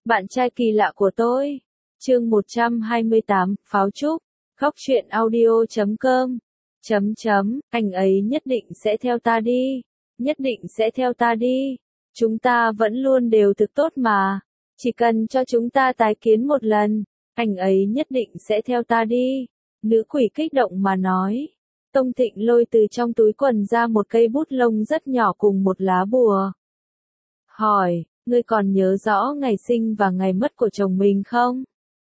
Bạn trai kỳ lạ của tôi. Chương 128, Pháo Trúc. Khóc chuyện audio.com. Anh ấy nhất định sẽ theo ta đi. Nhất định sẽ theo ta đi. Chúng ta vẫn luôn đều thực tốt mà. Chỉ cần cho chúng ta tái kiến một lần. Anh ấy nhất định sẽ theo ta đi. Nữ quỷ kích động mà nói. Tông Thịnh lôi từ trong túi quần ra một cây bút lông rất nhỏ cùng một lá bùa. Hỏi, ngươi còn nhớ rõ ngày sinh và ngày mất của chồng mình không?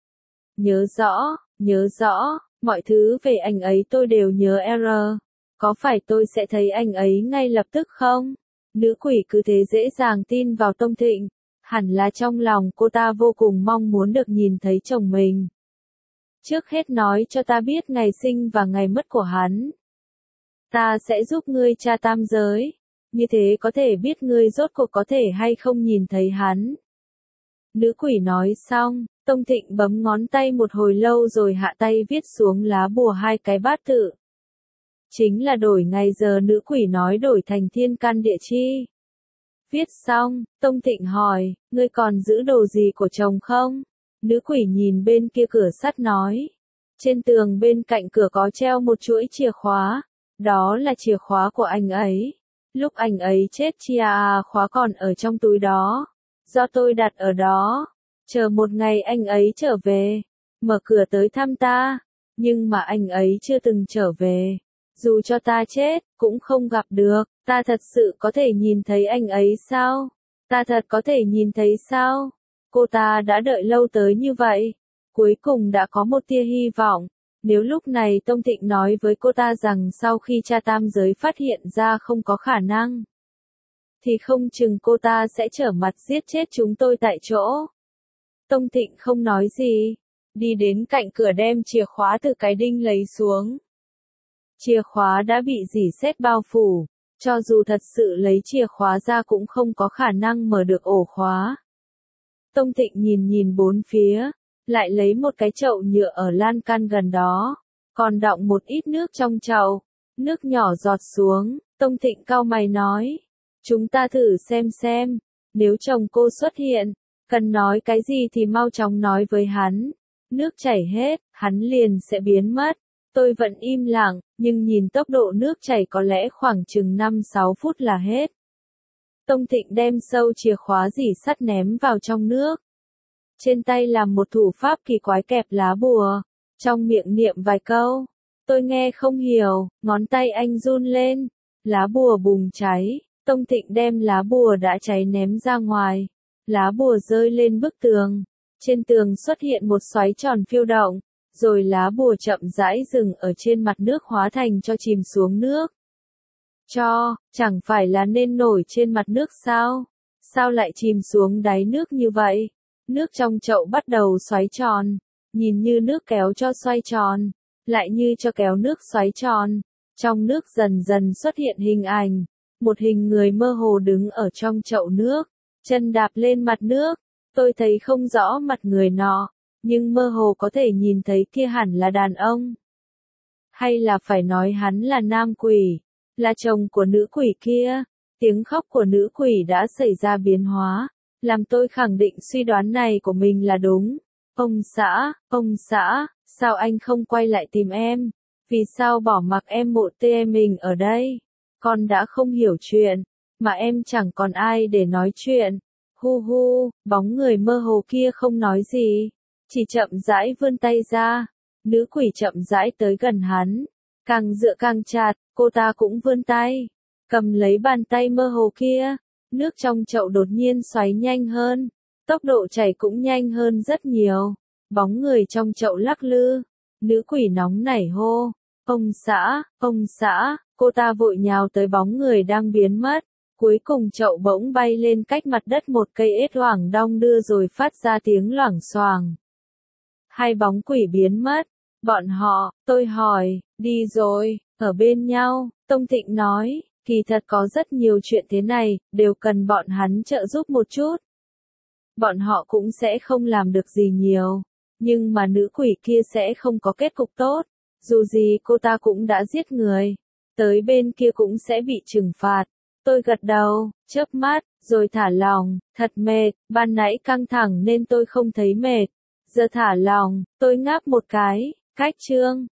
Nhớ rõ, mọi thứ về anh ấy tôi đều nhớ Có phải tôi sẽ thấy anh ấy ngay lập tức không? Nữ quỷ cứ thế dễ dàng tin vào Tông Thịnh, hẳn là trong lòng cô ta vô cùng mong muốn được nhìn thấy chồng mình. Trước hết nói cho ta biết ngày sinh và ngày mất của hắn. Ta sẽ giúp ngươi tra tam giới. Như thế có thể biết ngươi rốt cuộc có thể hay không nhìn thấy hắn. Nữ quỷ nói xong, Tông Thịnh bấm ngón tay một hồi lâu rồi hạ tay viết xuống lá bùa hai cái bát tự. Chính là đổi ngày giờ nữ quỷ nói đổi thành thiên can địa chi. Viết xong, Tông Thịnh hỏi, ngươi còn giữ đồ gì của chồng không? Nữ quỷ nhìn bên kia cửa sắt nói. Trên tường bên cạnh cửa có treo một chuỗi chìa khóa. Đó là chìa khóa của anh ấy. Lúc anh ấy chết khóa còn ở trong túi đó. Do tôi đặt ở đó. Chờ một ngày anh ấy trở về. Mở cửa tới thăm ta. Nhưng mà anh ấy chưa từng trở về. Dù cho ta chết, cũng không gặp được. Ta thật sự có thể nhìn thấy anh ấy sao? Ta thật có thể nhìn thấy sao? Cô ta đã đợi lâu tới như vậy. Cuối cùng đã có một tia hy vọng. Nếu lúc này Tông Thịnh nói với cô ta rằng sau khi cha tam giới phát hiện ra không có khả năng, thì không chừng cô ta sẽ trở mặt giết chết chúng tôi tại chỗ. Tông Thịnh không nói gì, đi đến cạnh cửa đem chìa khóa từ cái đinh lấy xuống. Chìa khóa đã bị rỉ sét bao phủ, cho dù thật sự lấy chìa khóa ra cũng không có khả năng mở được ổ khóa. Tông Thịnh nhìn bốn phía. Lại lấy một cái chậu nhựa ở lan can gần đó, còn đọng một ít nước trong chậu, nước nhỏ giọt xuống, Tông Thịnh cau mày nói, chúng ta thử xem, nếu chồng cô xuất hiện, cần nói cái gì thì mau chóng nói với hắn, nước chảy hết, hắn liền sẽ biến mất. Tôi vẫn im lặng, nhưng nhìn tốc độ nước chảy có lẽ khoảng chừng 5-6 phút là hết. Tông Thịnh đem sâu chìa khóa rỉ sắt ném vào trong nước. Trên tay làm một thủ pháp kỳ quái kẹp lá bùa, trong miệng niệm vài câu. Tôi nghe không hiểu, ngón tay anh run lên, lá bùa bùng cháy, Tông Thịnh đem lá bùa đã cháy ném ra ngoài. Lá bùa rơi lên bức tường, trên tường xuất hiện một xoáy tròn phiêu động, rồi lá bùa chậm rãi dừng ở trên mặt nước hóa thành cho chìm xuống nước. Chẳng phải là nên nổi trên mặt nước sao? Sao lại chìm xuống đáy nước như vậy? Nước trong chậu bắt đầu xoáy tròn, nhìn như nước kéo cho xoay tròn, lại như cho kéo nước xoáy tròn. Trong nước dần dần xuất hiện hình ảnh, một hình người mơ hồ đứng ở trong chậu nước, chân đạp lên mặt nước. Tôi thấy không rõ mặt người nọ, nhưng mơ hồ có thể nhìn thấy kia hẳn là đàn ông. Hay là phải nói hắn là nam quỷ, là chồng của nữ quỷ kia. Tiếng khóc của nữ quỷ đã xảy ra biến hóa, làm tôi khẳng định suy đoán này của mình là đúng. Ông xã, sao anh không quay lại tìm em? Vì sao bỏ mặc em mộ tê mình ở đây? Con đã không hiểu chuyện, mà em chẳng còn ai để nói chuyện. Bóng người mơ hồ kia không nói gì, chỉ chậm rãi vươn tay ra. Nữ quỷ chậm rãi tới gần hắn, càng dựa càng chặt, cô ta cũng vươn tay, cầm lấy bàn tay mơ hồ kia. Nước trong chậu đột nhiên xoáy nhanh hơn, tốc độ chảy cũng nhanh hơn rất nhiều. Bóng người trong chậu lắc lư, nữ quỷ nóng nảy hô, ông xã, cô ta vội nhào tới bóng người đang biến mất. Cuối cùng chậu bỗng bay lên cách mặt đất một cây ếch hoảng đong đưa rồi phát ra tiếng loảng xoảng. Hai bóng quỷ biến mất, bọn họ, tôi hỏi, đi rồi, ở bên nhau, Tông Thịnh nói. Kỳ thật có rất nhiều chuyện thế này, đều cần bọn hắn trợ giúp một chút. Bọn họ cũng sẽ không làm được gì nhiều, nhưng mà nữ quỷ kia sẽ không có kết cục tốt. Dù gì cô ta cũng đã giết người, tới bên kia cũng sẽ bị trừng phạt. Tôi gật đầu, chớp mắt, Rồi thả lỏng, thật mệt, ban nãy căng thẳng nên tôi không thấy mệt. Giờ thả lỏng, tôi ngáp một cái, cách chương.